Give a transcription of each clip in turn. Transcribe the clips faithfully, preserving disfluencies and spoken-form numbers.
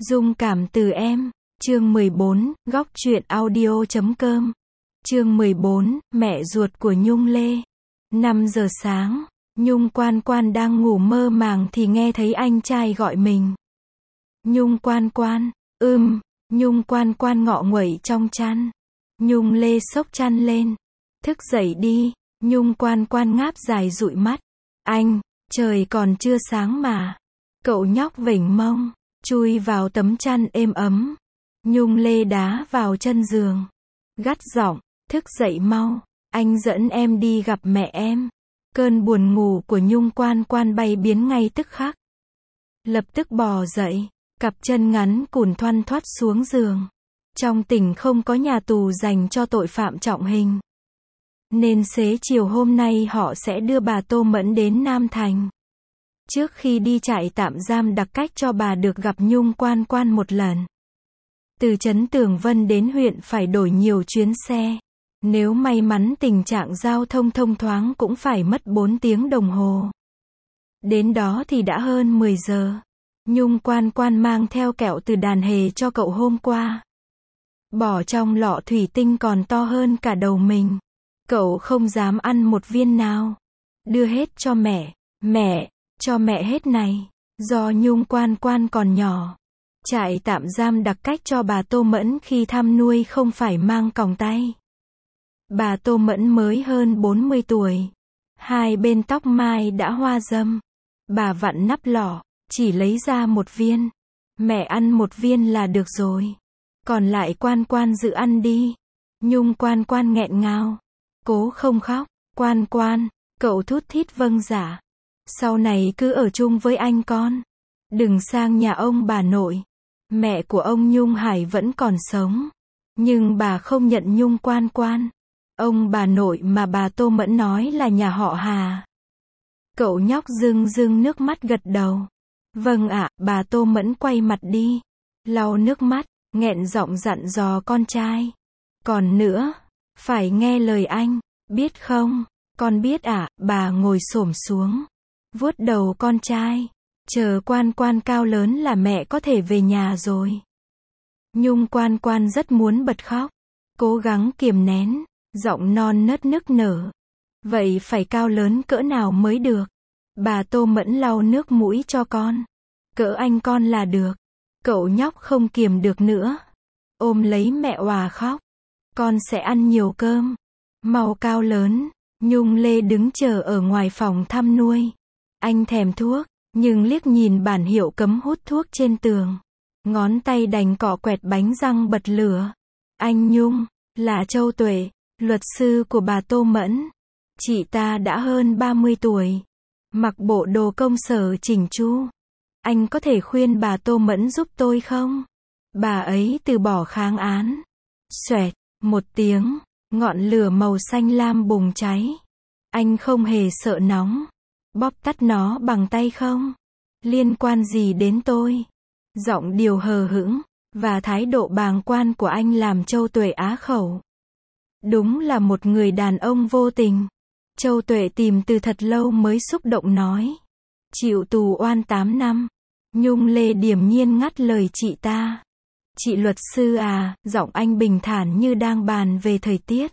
Dung cảm từ em, chương mười bốn, góc truyện audio chấm com. Chương mười bốn, mẹ ruột của Nhung Lê. năm giờ sáng, Nhung Quan Quan đang ngủ mơ màng thì nghe thấy anh trai gọi mình. Nhung Quan Quan, ưm, Nhung Quan Quan ngọ nguậy trong chăn. Nhung Lê xốc chăn lên. Thức dậy đi, Nhung Quan Quan ngáp dài dụi mắt. Anh, trời còn chưa sáng mà. Cậu nhóc vểnh mông, chui vào tấm chăn êm ấm. Nhung Lê đá vào chân giường, gắt giọng, thức dậy mau, anh dẫn em đi gặp mẹ em. Cơn buồn ngủ của Nhung Quan Quan bay biến ngay tức khắc. Lập tức bò dậy, cặp chân ngắn cùn thoăn thoắt xuống giường. Trong tỉnh không có nhà tù dành cho tội phạm trọng hình, nên xế chiều hôm nay họ sẽ đưa bà Tô Mẫn đến Nam Thành. Trước khi đi trại tạm giam đặc cách cho bà được gặp Nhung Quan Quan một lần. Từ trấn Tường Vân đến huyện phải đổi nhiều chuyến xe. Nếu may mắn tình trạng giao thông thông thoáng cũng phải mất bốn tiếng đồng hồ. Đến đó thì đã hơn mười giờ. Nhung Quan Quan mang theo kẹo từ đàn hề cho cậu hôm qua. Bỏ trong lọ thủy tinh còn to hơn cả đầu mình. Cậu không dám ăn một viên nào. Đưa hết cho mẹ. Mẹ, cho mẹ hết này. Do Nhung Quan Quan còn nhỏ, trại tạm giam đặc cách cho bà Tô Mẫn khi thăm nuôi không phải mang còng tay. Bà Tô Mẫn mới hơn bốn mươi tuổi. Hai bên tóc mai đã hoa râm. Bà vặn nắp lọ, chỉ lấy ra một viên. Mẹ ăn một viên là được rồi. Còn lại Quan Quan giữ ăn đi. Nhung Quan Quan nghẹn ngào. Cố không khóc. Quan Quan, cậu thút thít vâng dạ. Sau này cứ ở chung với anh con. Đừng sang nhà ông bà nội. Mẹ của ông Nhung Hải vẫn còn sống. Nhưng bà không nhận Nhung Quan Quan. Ông bà nội mà bà Tô Mẫn nói là nhà họ Hà. Cậu nhóc rưng rưng nước mắt gật đầu. Vâng ạ, bà Tô Mẫn quay mặt đi. Lau nước mắt, nghẹn giọng dặn dò con trai. Còn nữa, phải nghe lời anh, biết không? Con biết ạ, bà ngồi xổm xuống, vuốt đầu con trai. Chờ Quan Quan cao lớn là mẹ có thể về nhà rồi. Nhung Quan Quan rất muốn bật khóc. Cố gắng kiềm nén, giọng non nớt nức nở. Vậy phải cao lớn cỡ nào mới được? Bà Tô Mẫn lau nước mũi cho con. Cỡ anh con là được. Cậu nhóc không kiềm được nữa. Ôm lấy mẹ òa khóc. Con sẽ ăn nhiều cơm. Mau cao lớn. Nhung Lê đứng chờ ở ngoài phòng thăm nuôi. Anh thèm thuốc, nhưng liếc nhìn bản hiệu cấm hút thuốc trên tường. Ngón tay đành cọ quẹt bánh răng bật lửa. Anh Nhung, là Châu Tuệ, luật sư của bà Tô Mẫn. Chị ta đã hơn ba mươi tuổi. Mặc bộ đồ công sở chỉnh chu. Anh có thể khuyên bà Tô Mẫn giúp tôi không? Bà ấy từ bỏ kháng án. Xoẹt, một tiếng, ngọn lửa màu xanh lam bùng cháy. Anh không hề sợ nóng. Bóp tắt nó bằng tay không? Liên quan gì đến tôi? Giọng điệu hờ hững, và thái độ bàng quan của anh làm Châu Tuệ á khẩu. Đúng là một người đàn ông vô tình. Châu Tuệ tìm từ thật lâu mới xúc động nói. Chịu tù oan tám năm. Nhung Lê điềm nhiên ngắt lời chị ta. Chị luật sư à, giọng anh bình thản như đang bàn về thời tiết.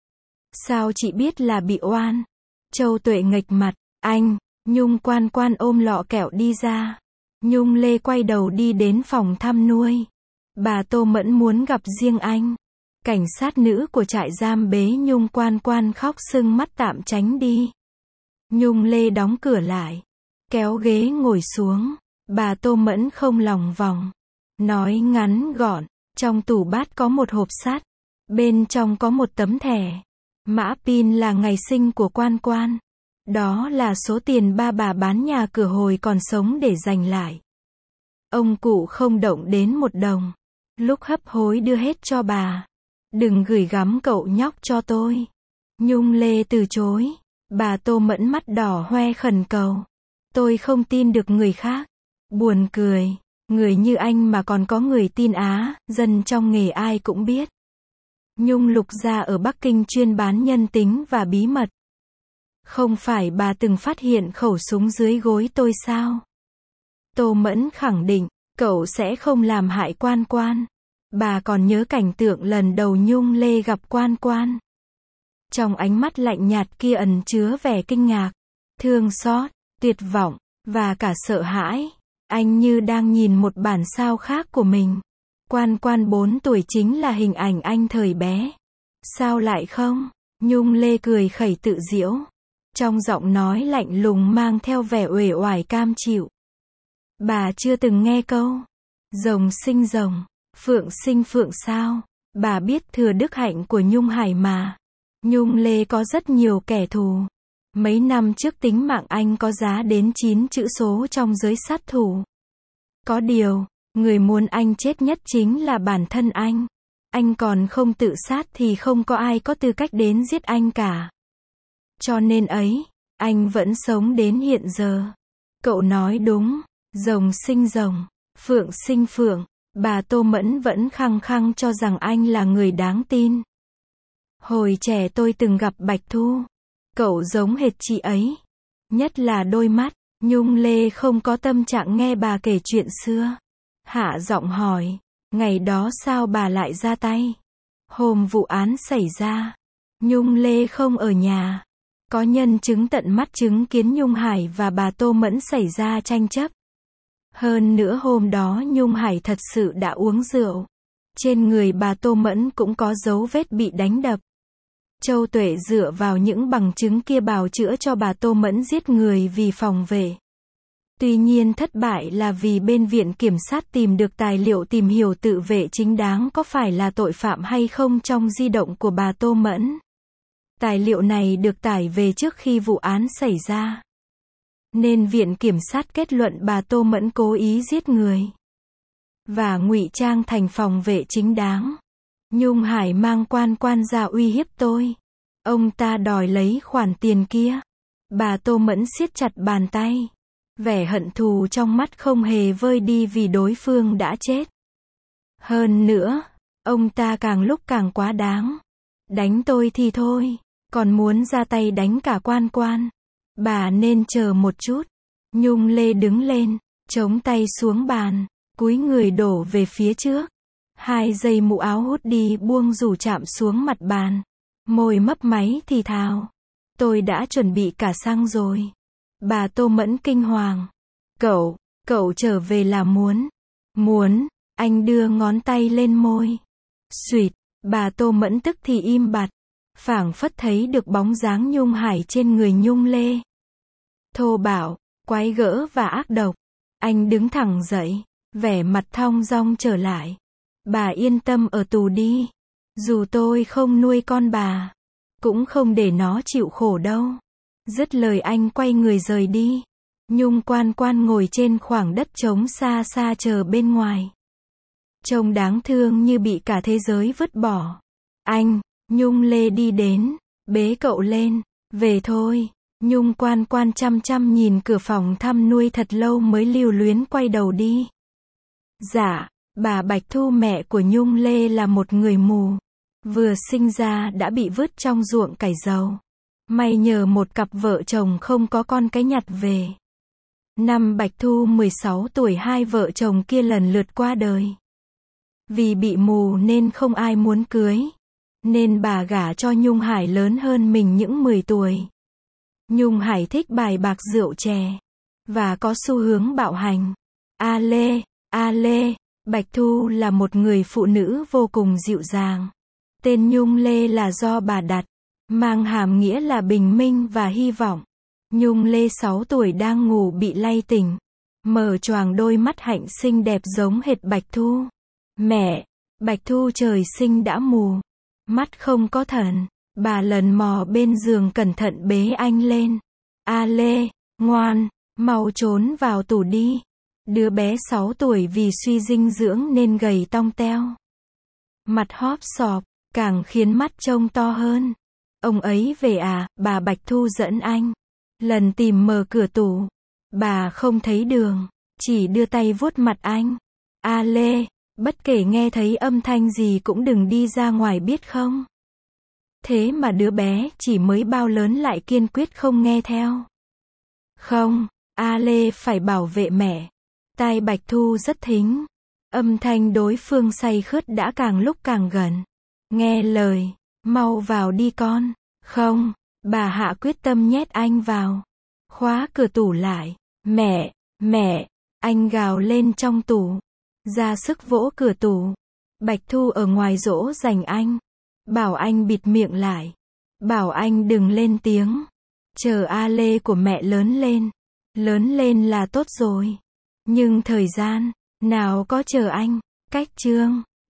Sao chị biết là bị oan? Châu Tuệ nghệch mặt. Anh, Nhung Quan Quan ôm lọ kẹo đi ra. Nhung Lê quay đầu đi đến phòng thăm nuôi. Bà Tô Mẫn muốn gặp riêng anh. Cảnh sát nữ của trại giam bế Nhung Quan Quan khóc sưng mắt tạm tránh đi. Nhung Lê đóng cửa lại, kéo ghế ngồi xuống. Bà Tô Mẫn không lòng vòng, nói ngắn gọn. Trong tủ bát có một hộp sắt. Bên trong có một tấm thẻ. Mã pin là ngày sinh của Quan Quan. Đó là số tiền ba bà bán nhà cửa hồi còn sống để dành lại. Ông cụ không động đến một đồng. Lúc hấp hối đưa hết cho bà. Đừng gửi gắm cậu nhóc cho tôi. Nhung Lê từ chối. Bà Tô Mẫn mắt đỏ hoe khẩn cầu. Tôi không tin được người khác. Buồn cười. Người như anh mà còn có người tin á, dân trong nghề ai cũng biết. Nhung Lục gia ở Bắc Kinh chuyên bán nhân tính và bí mật. Không phải bà từng phát hiện khẩu súng dưới gối tôi sao? Tô Mẫn khẳng định. Cậu sẽ không làm hại Quan Quan. Bà còn nhớ cảnh tượng lần đầu Nhung Lê gặp Quan Quan. Trong ánh mắt lạnh nhạt kia ẩn chứa vẻ kinh ngạc, thương xót, tuyệt vọng, và cả sợ hãi. Anh như đang nhìn một bản sao khác của mình. Quan Quan bốn tuổi chính là hình ảnh anh thời bé. Sao lại không? Nhung Lê cười khẩy tự giễu. Trong giọng nói lạnh lùng mang theo vẻ uể oải cam chịu. Bà chưa từng nghe câu rồng sinh rồng, phượng sinh phượng sao? Bà biết thừa đức hạnh của Nhung Hải mà. Nhung Lê có rất nhiều kẻ thù. Mấy năm trước tính mạng anh có giá đến chín chữ số trong giới sát thủ. Có điều, người muốn anh chết nhất chính là bản thân anh. Anh còn không tự sát thì không có ai có tư cách đến giết anh cả. Cho nên ấy, anh vẫn sống đến hiện giờ. Cậu nói đúng, rồng sinh rồng, phượng sinh phượng. Bà Tô Mẫn vẫn khăng khăng cho rằng anh là người đáng tin. Hồi trẻ tôi từng gặp Bạch Thu. Cậu giống hệt chị ấy. Nhất là đôi mắt. Nhung Lê không có tâm trạng nghe bà kể chuyện xưa. Hạ giọng hỏi, ngày đó sao bà lại ra tay? Hôm vụ án xảy ra, Nhung Lê không ở nhà. Có nhân chứng tận mắt chứng kiến Nhung Hải và bà Tô Mẫn xảy ra tranh chấp. Hơn nữa hôm đó Nhung Hải thật sự đã uống rượu. Trên người bà Tô Mẫn cũng có dấu vết bị đánh đập. Châu Tuệ dựa vào những bằng chứng kia bào chữa cho bà Tô Mẫn giết người vì phòng vệ. Tuy nhiên thất bại là vì bên viện kiểm sát tìm được tài liệu tìm hiểu tự vệ chính đáng có phải là tội phạm hay không trong di động của bà Tô Mẫn. Tài liệu này được tải về trước khi vụ án xảy ra. Nên viện kiểm sát kết luận bà Tô Mẫn cố ý giết người và ngụy trang thành phòng vệ chính đáng. Nhung Hải mang Quan Quan ra uy hiếp tôi. Ông ta đòi lấy khoản tiền kia. Bà Tô Mẫn siết chặt bàn tay. Vẻ hận thù trong mắt không hề vơi đi vì đối phương đã chết. Hơn nữa, ông ta càng lúc càng quá đáng. Đánh tôi thì thôi, còn muốn ra tay đánh cả Quan Quan. Bà nên chờ một chút. Nhung Lê đứng lên, chống tay xuống bàn, cúi người đổ về phía trước. Hai dây mũ áo hút đi buông rủ chạm xuống mặt bàn. Môi mấp máy thì thào. Tôi đã chuẩn bị cả xăng rồi. Bà Tô Mẫn kinh hoàng. Cậu, cậu trở về là muốn. Muốn, anh đưa ngón tay lên môi. Xuyệt, bà Tô Mẫn tức thì im bặt. Phảng phất thấy được bóng dáng Nhung Hải trên người Nhung Lê. Thô bạo, quái gở và ác độc. Anh đứng thẳng dậy, vẻ mặt thong dong trở lại. Bà yên tâm ở tù đi. Dù tôi không nuôi con bà, cũng không để nó chịu khổ đâu. Dứt lời anh quay người rời đi. Nhung Quan Quan ngồi trên khoảng đất trống xa xa chờ bên ngoài. Trông đáng thương như bị cả thế giới vứt bỏ. Anh, Nhung Lê đi đến, bế cậu lên. Về thôi. Nhung Quan Quan chăm chăm nhìn cửa phòng thăm nuôi thật lâu mới lưu luyến quay đầu đi. Dạ, bà Bạch Thu mẹ của Nhung Lê là một người mù. Vừa sinh ra đã bị vứt trong ruộng cải dầu. May nhờ một cặp vợ chồng không có con cái nhặt về. Năm Bạch Thu mười sáu tuổi hai vợ chồng kia lần lượt qua đời. Vì bị mù nên không ai muốn cưới. Nên bà gả cho Nhung Hải lớn hơn mình những mười tuổi. Nhung Hải thích bài bạc rượu chè. Và có xu hướng bạo hành. A Lê, A Lê, Bạch Thu là một người phụ nữ vô cùng dịu dàng. Tên Nhung Lê là do bà đặt. Mang hàm nghĩa là bình minh và hy vọng. Nhung Lê sáu tuổi đang ngủ bị lay tỉnh. Mở choàng đôi mắt hạnh xinh đẹp giống hệt Bạch Thu. Mẹ, Bạch Thu trời sinh đã mù. Mắt không có thần. Bà lần mò bên giường cẩn thận bế anh lên. A Lê, ngoan, mau trốn vào tủ đi. Đứa bé sáu tuổi vì suy dinh dưỡng nên gầy tong teo. Mặt hóp sọp, càng khiến mắt trông to hơn. Ông ấy về à, bà Bạch Thu dẫn anh. Lần tìm mở cửa tủ. Bà không thấy đường, chỉ đưa tay vuốt mặt anh. A Lê, bất kể nghe thấy âm thanh gì cũng đừng đi ra ngoài biết không? Thế mà đứa bé chỉ mới bao lớn lại kiên quyết không nghe theo. Không, A Lê phải bảo vệ mẹ. Tai Bạch Thu rất thính. Âm thanh đối phương say khướt đã càng lúc càng gần. Nghe lời, mau vào đi con. Không, bà Hạ quyết tâm nhét anh vào. Khóa cửa tủ lại. Mẹ, mẹ, anh gào lên trong tủ. Ra sức vỗ cửa tủ. Bạch Thu ở ngoài dỗ dành anh. Bảo anh bịt miệng lại. Bảo anh đừng lên tiếng. Chờ A Lê của mẹ lớn lên. Lớn lên là tốt rồi. Nhưng thời gian, nào có chờ anh. Cách chương